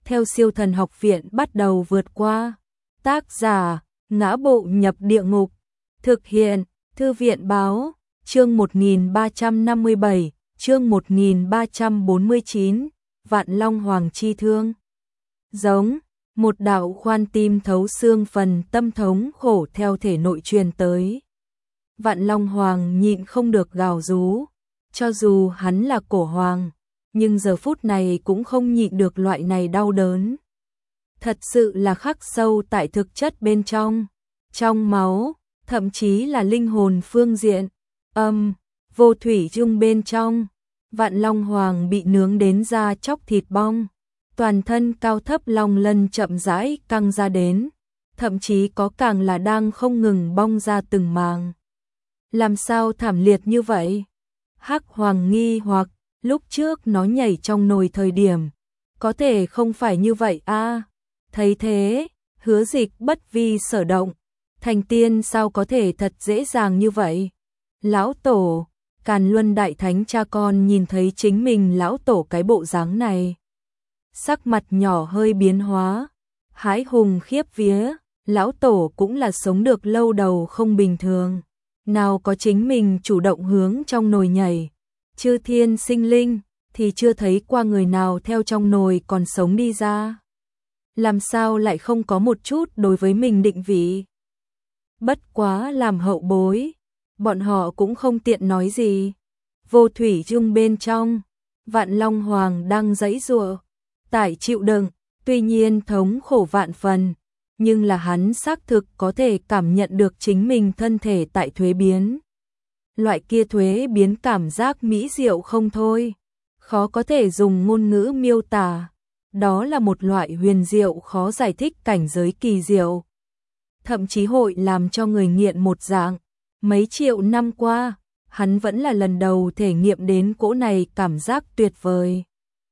theo Siêu Thần Học Viện bắt đầu vượt qua. Tác giả: Ngã Bộ Nhập Địa Ngục. Thực hiện: Thư viện báo. Chương 1357, chương 1349, Vạn Long Hoàng chi thương. Giống, một đạo khoan tim thấu xương phần tâm thống khổ theo thể nội truyền tới. Vạn Long Hoàng nhịn không được gào rú, cho dù hắn là cổ hoàng, nhưng giờ phút này cũng không nhịn được loại này đau đớn. Thật sự là khắc sâu tại thực chất bên trong máu, thậm chí là linh hồn phương diện. Vô thủy chung bên trong, Vạn Long Hoàng bị nướng đến da chóc thịt bong, toàn thân cao thấp long lân chậm rãi căng ra đến, thậm chí có càng là đang không ngừng bong ra từng màng. Làm sao thảm liệt như vậy? Hắc Hoàng nghi hoặc, lúc trước nó nhảy trong nồi thời điểm, có thể không phải như vậy a? Thấy thế, Hứa Dịch bất vi sở động, thành tiên sao có thể thật dễ dàng như vậy? Lão tổ, Càn Luân Đại Thánh cha con nhìn thấy chính mình lão tổ cái bộ dáng này, sắc mặt nhỏ hơi biến hóa, hãi hùng khiếp vía, lão tổ cũng là sống được lâu đầu không bình thường, nào có chính mình chủ động hướng trong nồi nhảy, chư thiên sinh linh thì chưa thấy qua người nào theo trong nồi còn sống đi ra. Làm sao lại không có một chút đối với mình định vị? Bất quá làm hậu bối, bọn họ cũng không tiện nói gì. Vô thủy chung bên trong, Vạn Long Hoàng đang giãy giụa, tải chịu đựng, tuy nhiên thống khổ vạn phần, nhưng là hắn xác thực có thể cảm nhận được chính mình thân thể tại thuế biến. Loại kia thuế biến cảm giác mỹ diệu không thôi, khó có thể dùng ngôn ngữ miêu tả, đó là một loại huyền diệu khó giải thích cảnh giới kỳ diệu. Thậm chí hội làm cho người nghiện một dạng, mấy triệu năm qua, hắn vẫn là lần đầu thể nghiệm đến cỗ này cảm giác tuyệt vời.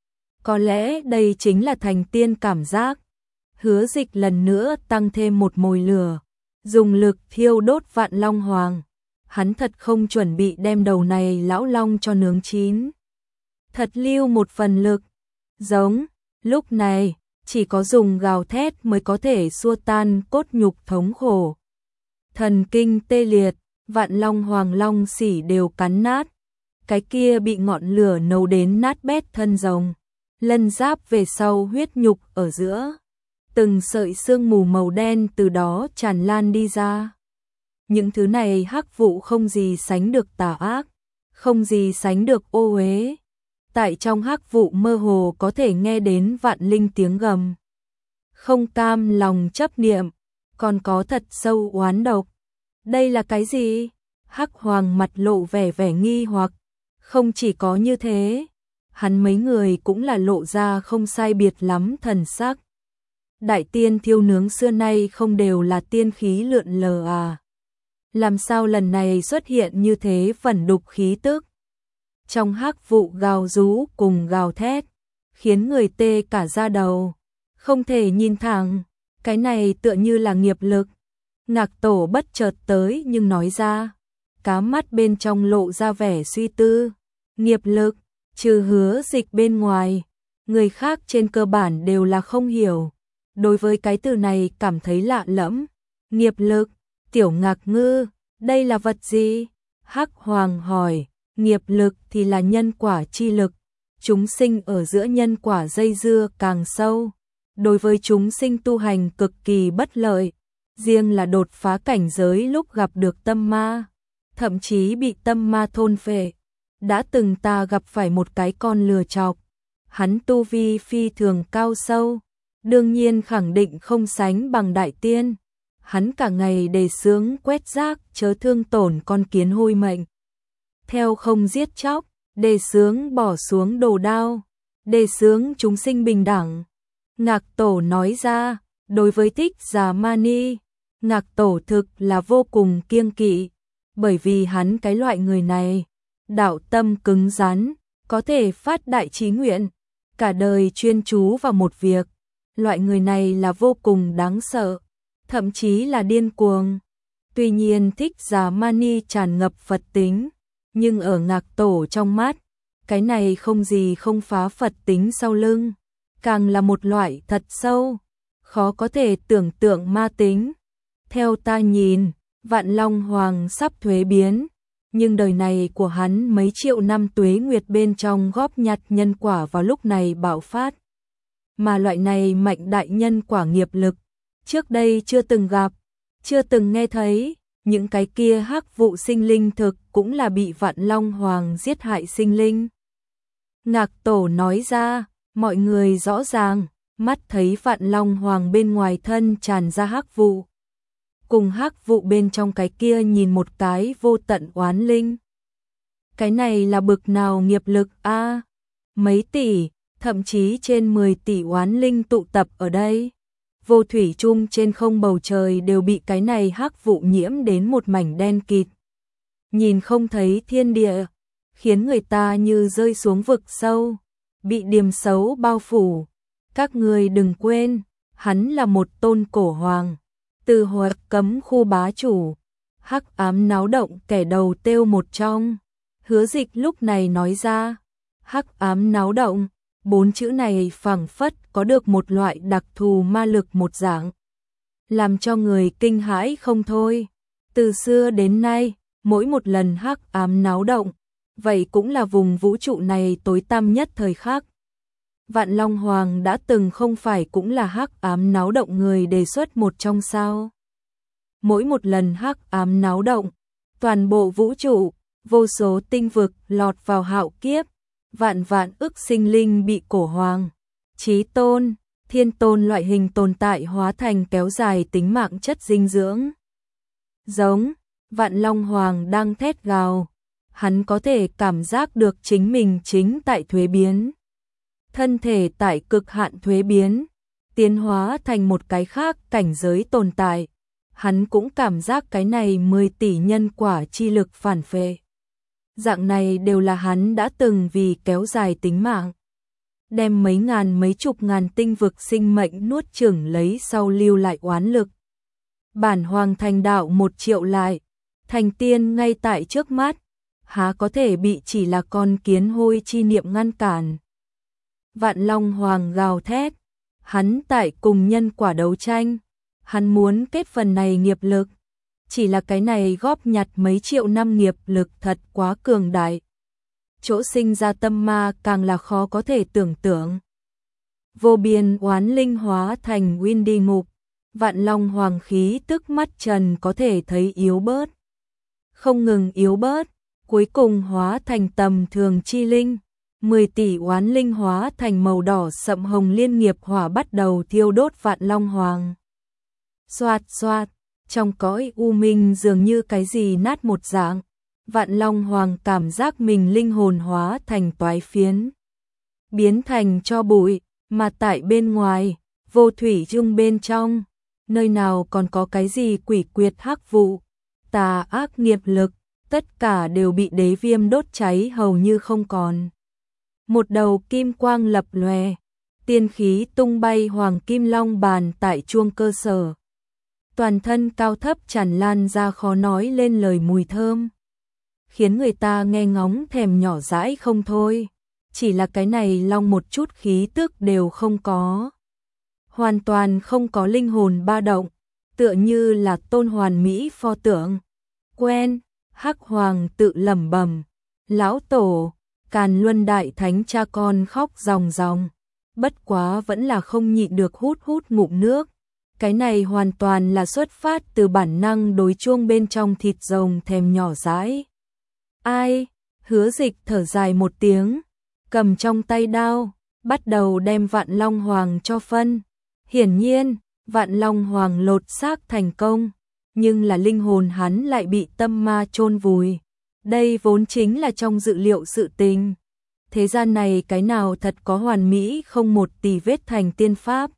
Có lẽ đây chính là thành tiên cảm giác. Hứa Dịch lần nữa tăng thêm một mồi lửa, dùng lực thiêu đốt Vạn Long Hoàng. Hắn thật không chuẩn bị đem đầu này lão long cho nướng chín. Thật lưu một phần lực. Giống, lúc này, chỉ có dùng gào thét mới có thể xua tan cốt nhục thống khổ. Thần kinh tê liệt, Vạn Long Hoàng long xỉ đều cắn nát. Cái kia bị ngọn lửa nấu đến nát bét thân rồng. Lân giáp về sau huyết nhục ở giữa. Từng sợi sương mù màu đen từ đó tràn lan đi ra. Những thứ này hắc vụ không gì sánh được tà ác, không gì sánh được ô uế. Tại trong hắc vụ mơ hồ có thể nghe đến vạn linh tiếng gầm. Không cam lòng chấp niệm, còn có thật sâu oán độc. Đây là cái gì? Hắc Hoàng mặt lộ vẻ nghi hoặc. Không chỉ có như thế, hắn mấy người cũng là lộ ra không sai biệt lắm thần sắc. Đại tiên thiêu nướng xưa nay không đều là tiên khí lượn lờ à? Làm sao lần này xuất hiện như thế phần đục khí tức? Trong hắc vụ gào rú cùng gào thét, khiến người tê cả da đầu, không thể nhìn thẳng, cái này tựa như là nghiệp lực. Ngạc Tổ bất chợt tới nhưng nói ra, cá mắt bên trong lộ ra vẻ suy tư. Nghiệp lực, trừ Hứa Dịch bên ngoài, người khác trên cơ bản đều là không hiểu. Đối với cái từ này cảm thấy lạ lẫm. Nghiệp lực, Tiểu Ngạc Ngư, đây là vật gì? Hắc Hoàng hỏi. Nghiệp lực thì là nhân quả chi lực, chúng sinh ở giữa nhân quả dây dưa càng sâu, đối với chúng sinh tu hành cực kỳ bất lợi, riêng là đột phá cảnh giới lúc gặp được tâm ma, thậm chí bị tâm ma thôn phệ. Đã từng ta gặp phải một cái con lừa chọc, hắn tu vi phi thường cao sâu, đương nhiên khẳng định không sánh bằng đại tiên, hắn cả ngày đề xướng quét rác chớ thương tổn con kiến hôi mệnh. Theo không giết chóc, đề xướng bỏ xuống đồ đao, đề xướng chúng sinh bình đẳng. Ngạc Tổ nói ra, đối với Thích Giả Mani, Ngạc Tổ thực là vô cùng kiêng kỵ, bởi vì hắn cái loại người này, đạo tâm cứng rắn, có thể phát đại chí nguyện, cả đời chuyên chú vào một việc. Loại người này là vô cùng đáng sợ, thậm chí là điên cuồng. Tuy nhiên Thích Giả Mani tràn ngập Phật tính, nhưng ở Ngạc Tổ trong mắt, cái này không gì không phá Phật tính sau lưng. càng là một loại thật sâu, khó có thể tưởng tượng ma tính. Theo ta nhìn, Vạn Long Hoàng sắp thuế biến, nhưng đời này của hắn mấy triệu năm tuế nguyệt bên trong góp nhặt nhân quả vào lúc này bạo phát. Mà loại này mạnh đại nhân quả nghiệp lực, trước đây chưa từng gặp, chưa từng nghe thấy, những cái kia hắc vụ sinh linh thực cũng là bị Vạn Long Hoàng giết hại sinh linh. Ngạc Tổ nói ra, mọi người rõ ràng, mắt thấy Vạn Long Hoàng bên ngoài thân tràn ra hắc vụ. Cùng hắc vụ bên trong cái kia nhìn một cái vô tận oán linh. Cái này là bực nào nghiệp lực a? Mấy tỷ, thậm chí trên 10 tỷ oán linh tụ tập ở đây. Vô thủy chung trên không bầu trời đều bị cái này hắc vụ nhiễm đến một mảnh đen kịt. Nhìn không thấy thiên địa, khiến người ta như rơi xuống vực sâu, bị điềm xấu bao phủ. Các người đừng quên, hắn là một tôn cổ hoàng, từ hồi cấm khu bá chủ, hắc ám náo động kẻ đầu têu một trong. Hứa Dịch lúc này nói ra, hắc ám náo động, 4 chữ này phảng phất có được một loại đặc thù ma lực một dạng, làm cho người kinh hãi không thôi. Từ xưa đến nay, mỗi một lần hắc ám náo động, vậy cũng là vùng vũ trụ này tối tăm nhất thời khắc. Vạn Long Hoàng đã từng không phải cũng là hắc ám náo động người đề xuất một trong sao? Mỗi một lần hắc ám náo động, toàn bộ vũ trụ, vô số tinh vực lọt vào hạo kiếp, vạn vạn ức sinh linh bị cổ hoàng, chí tôn, thiên tôn loại hình tồn tại hóa thành kéo dài tính mạng chất dinh dưỡng. Giống, Vạn Long Hoàng đang thét gào, hắn có thể cảm giác được chính mình chính tại thuế biến. Thân thể tại cực hạn thuế biến, tiến hóa thành một cái khác cảnh giới tồn tại. Hắn cũng cảm giác cái này 10 tỷ nhân quả chi lực phản phệ. Dạng này đều là hắn đã từng vì kéo dài tính mạng, đem mấy ngàn mấy chục ngàn tinh vực sinh mệnh nuốt chửng lấy sau lưu lại oán lực. Bản hoàng thành đạo 1 triệu lại, thành tiên ngay tại trước mắt, há có thể bị chỉ là con kiến hôi chi niệm ngăn cản. Vạn Long Hoàng gào thét, hắn tại cùng nhân quả đấu tranh, hắn muốn kết phần này nghiệp lực, chỉ là cái này góp nhặt mấy triệu năm nghiệp lực thật quá cường đại. Chỗ sinh ra tâm ma càng là khó có thể tưởng tượng. Vô biên oán linh hóa thành nguyên đi ngục, Vạn Long Hoàng khí tức mắt trần có thể thấy yếu bớt. Không ngừng yếu bớt, cuối cùng hóa thành tầm thường chi linh. 10 tỷ oán linh hóa thành màu đỏ sậm hồng liên nghiệp hỏa bắt đầu thiêu đốt Vạn Long Hoàng. Xoạt xoạt, trong cõi u minh dường như cái gì nát một dạng. Vạn Long Hoàng cảm giác mình linh hồn hóa thành toái phiến, biến thành tro bụi, mà tại bên ngoài, vô thủy chung bên trong, nơi nào còn có cái gì quỷ quyệt hắc vụ, tà ác nghiệp lực, tất cả đều bị đế viêm đốt cháy hầu như không còn. Một đầu kim quang lập lòe, tiên khí tung bay hoàng kim long bàn tại chuông cơ sở. Toàn thân cao thấp tràn lan ra khó nói lên lời mùi thơm, khiến người ta nghe ngóng thèm nhỏ dãi không thôi. Chỉ là cái này long một chút khí tức đều không có, hoàn toàn không có linh hồn ba động, tựa như là tôn hoàn mỹ pho tượng. Quen, Hắc Hoàng tự lẩm bẩm, lão tổ, Càn Luân đại thánh cha con khóc ròng ròng, bất quá vẫn là không nhịn được hút ngụm nước. Cái này hoàn toàn là xuất phát từ bản năng đối chuông bên trong thịt rồng thèm nhỏ dãi. Ai? Hứa Dịch thở dài một tiếng, cầm trong tay đao, bắt đầu đem Vạn Long Hoàng cho phân. Hiển nhiên, Vạn Long Hoàng lột xác thành công, nhưng là linh hồn hắn lại bị tâm ma chôn vùi. Đây vốn chính là trong dự liệu sự tình. Thế gian này cái nào thật có hoàn mỹ không một tì vết thành tiên pháp.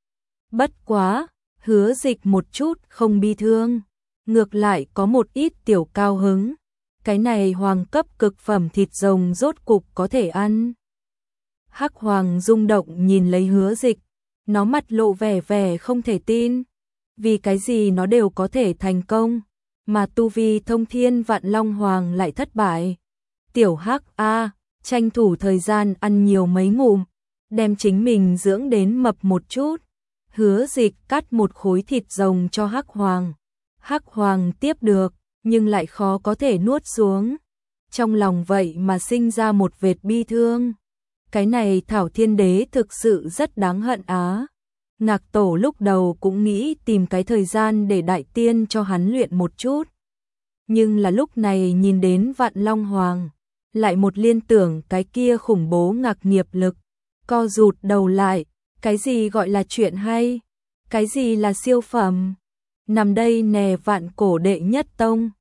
Bất quá, Hứa Dịch một chút không bi thương, ngược lại có một ít tiểu cao hứng. Cái này hoàng cấp cực phẩm thịt rồng rốt cục có thể ăn. Hắc Hoàng rung động nhìn lấy Hứa Dịch, nó mặt lộ vẻ không thể tin. Vì cái gì nó đều có thể thành công, mà tu vi thông thiên Vạn Long Hoàng lại thất bại. Tiểu Hắc a, tranh thủ thời gian ăn nhiều mấy ngụm, đem chính mình dưỡng đến mập một chút. Hứa Dịch cắt một khối thịt rồng cho Hắc Hoàng. Hắc Hoàng tiếp được, nhưng lại khó có thể nuốt xuống. Trong lòng vậy mà sinh ra một vệt bi thương. Cái này Thảo Thiên Đế thực sự rất đáng hận á. Ngạc Tổ lúc đầu cũng nghĩ tìm cái thời gian để đại tiên cho hắn luyện một chút. Nhưng là lúc này nhìn đến Vạn Long Hoàng, lại một liên tưởng cái kia khủng bố ngạc nghiệp lực, co rụt đầu lại, cái gì gọi là chuyện hay, cái gì là siêu phẩm. Nằm đây nè Vạn Cổ đệ nhất tông,